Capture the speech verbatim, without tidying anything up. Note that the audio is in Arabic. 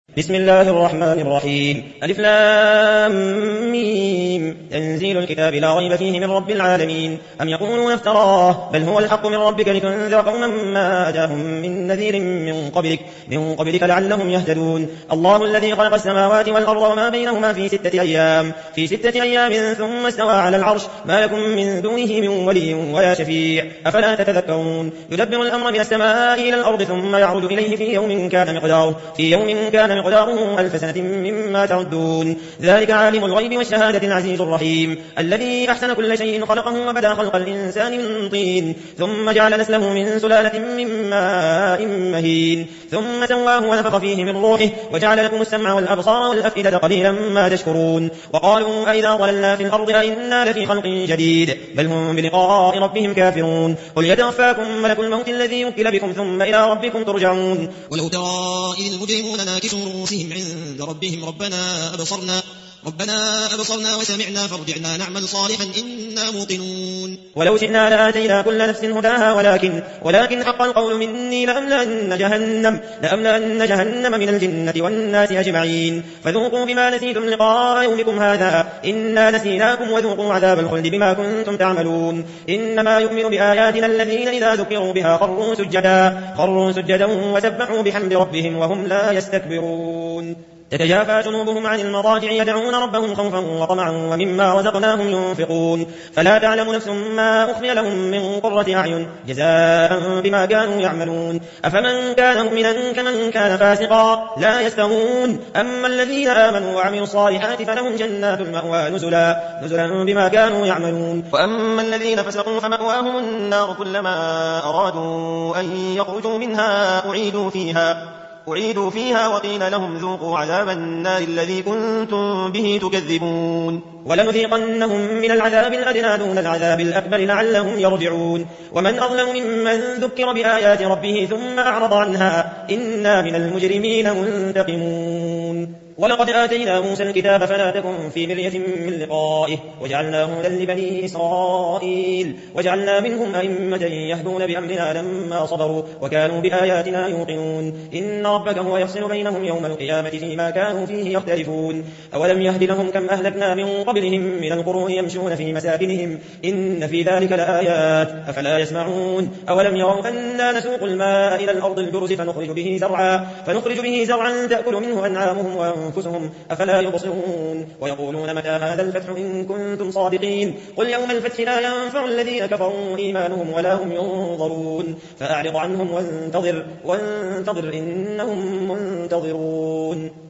بسم الله الرحمن الرحيم ألف لام ميم تنزيل الكتاب لا ريب فيه من رب العالمين أم يقولون افتراه بل هو الحق من ربك لتنذر قوما ما أتاهم من نذير من قبلك من قبلك لعلهم يهتدون الله الذي خلق السماوات والأرض وما بينهما في ستة أيام في ستة أيام ثم استوى على العرش ما لكم من دونه من ولي ولا شفيع أفلا تتذكرون يدبر الأمر من السماء إلى الأرض ثم يعرج إليه في يوم كان مقداره في يوم كان مقداره ألف سنة مما تعدون ذلك عالم الغيب والشهادة العزيز الرحيم الذي أحسن كل شيء خلقه وبدأ خلق الإنسان من طين ثم جعل نسله من سلالة من ماء مهين ثم سواه ونفخ فيه من روحه وجعل لكم السمع والأبصار والأفئدة قليلا ما تشكرون وقالوا أئذا ضللنا في الأرض أئنا لفي خلق جديد بل هم بلقاء ربهم كافرون قل يتوفاكم ملك الموت الذي وكل بكم ثم إلى ربكم ترجعون ولو ترى إذ المجرمون ناكسوا رؤوسهم عند ربهم ربنا أبصرنا ربنا أبصرنا وسمعنا فارجعنا نعمل صالحا إنا موقنون ولو شئنا لآتينا كل نفس هداها ولكن ولكن حق القول مني لأملأن جهنم لأملأن جهنم من الجنة والناس أجمعين فذوقوا بما نسيتم لقاء يومكم هذا إنا نسيناكم وذوقوا عذاب الخلد بما كنتم تعملون إنما يؤمن بآياتنا الذين إذا ذكروا بها خروا سجدا خروا سجدا وسبحوا بحمد ربهم وهم لا يستكبرون تتجافى جنوبهم عن المضاجع يدعون ربهم خوفا وطمعا ومما رزقناهم ينفقون فلا تعلم نفس ما أخفي لهم من قرة أعين جزاء بما كانوا يعملون أفمن كان مؤمنا كمن كان فاسقا لا يستوون أما الذين آمنوا وعملوا الصالحات فلهم جنات المأوى نزلا نزلا بما كانوا يعملون وأما الذين فسقوا فمأواهم النار كلما أرادوا أن يخرجوا منها أعيدوا فيها أعيدوا فيها وقيل لهم ذوقوا عذاب النار الذي كنتم به تكذبون ولنذيقنهم من العذاب الأدنى دون العذاب الأكبر لعلهم يرجعون ومن أظلم ممن ذكر بآيات ربه ثم أعرض عنها إنا من المجرمين منتقمون ولقد آتينا موسى الكتاب فلا تكن في مرية من لقائه وجعلناه هدى لبني إسرائيل وجعلنا منهم أئمة يهدون بأمرنا لما صبروا وكانوا بآياتنا يوقنون إن ربك هو يفصل بينهم يوم القيامة فيما كانوا فيه يختلفون أولم يهد لهم كم أهلكنا من قبلهم من القرون يمشون في مساكنهم إن في ذلك لآيات أفلا يسمعون أولم يروا أنا نسوق الماء إلى الأرض الجرز فنخرج به زرعا فنخرج به زرعا تأكل منه أنعامهم وأنفسهم أفلا يبصرون ويقولون متى هذا الفتح إن كنتم صادقين قل يوم الفتح لا ينفع الذين كفروا إيمانهم ولا هم ينظرون فأعرض عنهم وانتظر وانتظر إنهم منتظرون